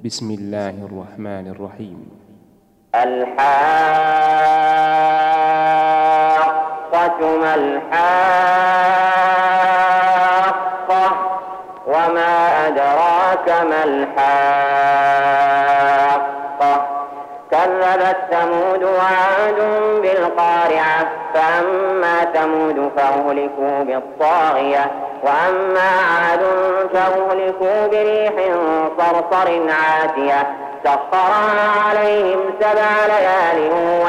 بسم الله الرحمن الرحيم. الحاقة ما الحاقة وما أدراك ما الحاقة كذبت ثمود وعاد بالقارعة فأما ثمود فأهلكوا بالطاغية وأما عاد فأهلكوا بريح صرصر عاتية سخرها عليهم 7 ليال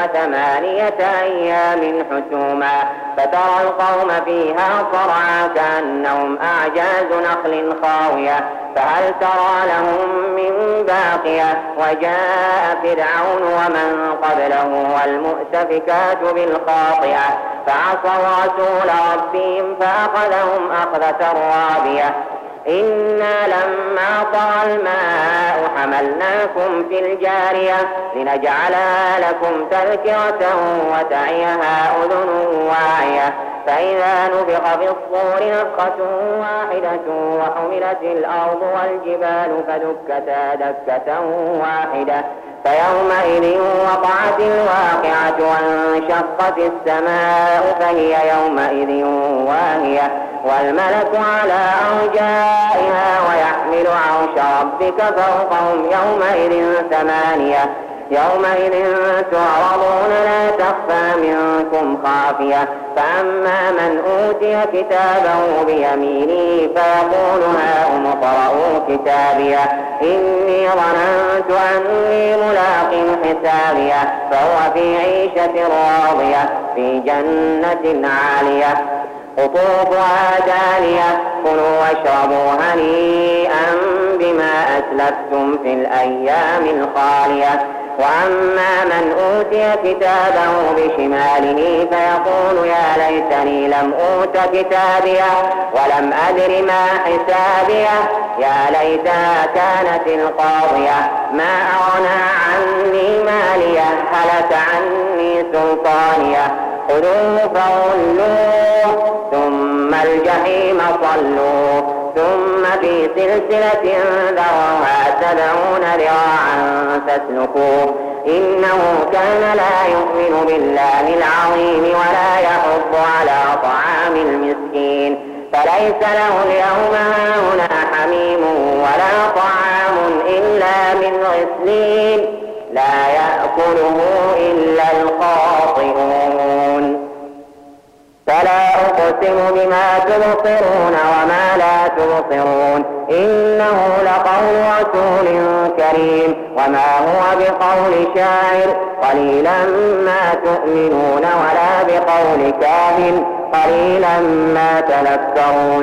و8 أيام حسوما فترى القوم فيها صرعى كأنهم أعجاز نخل خاوية فهل ترى لهم من باقية وجاء فرعون ومن قبله والمؤتفكات بالخاطئة فعصوا رسول ربهم فأخذهم أخذة رابية إنا لما طغى الماء حملناكم في الجارية لنجعلها لكم تذكرة وتعيها أذن واعية فإذا نفخ في الصور نفخة واحدة وحملت الأرض والجبال فدكتا دكة واحدة فيومئذ وقعت الواقعة وانشقت السماء فهي يومئذ واهية والملك على أرجائها ويحمل عرش ربك فوقهم يومئذ 8 يومئذ تعرضون لا تخفى منكم خافية فأما من أوتي كتابه بيمينه فيقول هاؤم اقرءوا كتابيه إني ظننت أني ملاق حسابيه فهو في عيشة راضية في جنة عالية قطوفها دانية كلوا واشربوا هنيئا بما أسلفتم في الأيام الخالية وأما من أوتي كتابه بشماله فيقول يا ليتني لم أوت كتابيه ولم أدر ما حسابيه يا ليتها كانت القاضية ما أغنى عني ماليه هلك عني سلطانيه خذوه فغلوه ثم الجحيم صلوه ثم في سلسلة ذرعها 70 ذراعا فاسلكوه إنه كان لا يؤمن بالله العظيم ولا يحض على طعام المسكين فليس له اليوم هاهنا حميم ولا طعام إلا من غسلين لا يأكله إلا الخاطئون فلا أقسم بما تبصرون وما لا تبصرون إنه لقول رسول كريم وما هو بقول شاعر قليلا ما تؤمنون ولا بقول كاهن قليلا ما تذكرون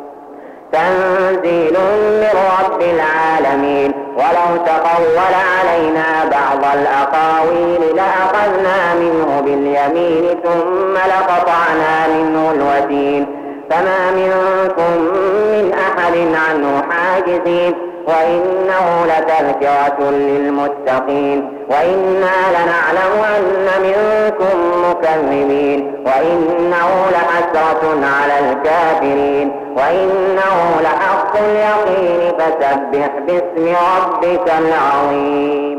تنزيل من رب العالمين ولو تقول علينا بعض الأقاويل لأخذنا منه باليمين ثم لقطعنا منه الوتين فما منكم من أحد عنه حاجزين وإنه لتذكرة للمتقين وإنا لنعلم أن منكم مكذبين وإنه لحسرة على الكافرين وإنه لحق اليقين فسبح باسم ربك العظيم.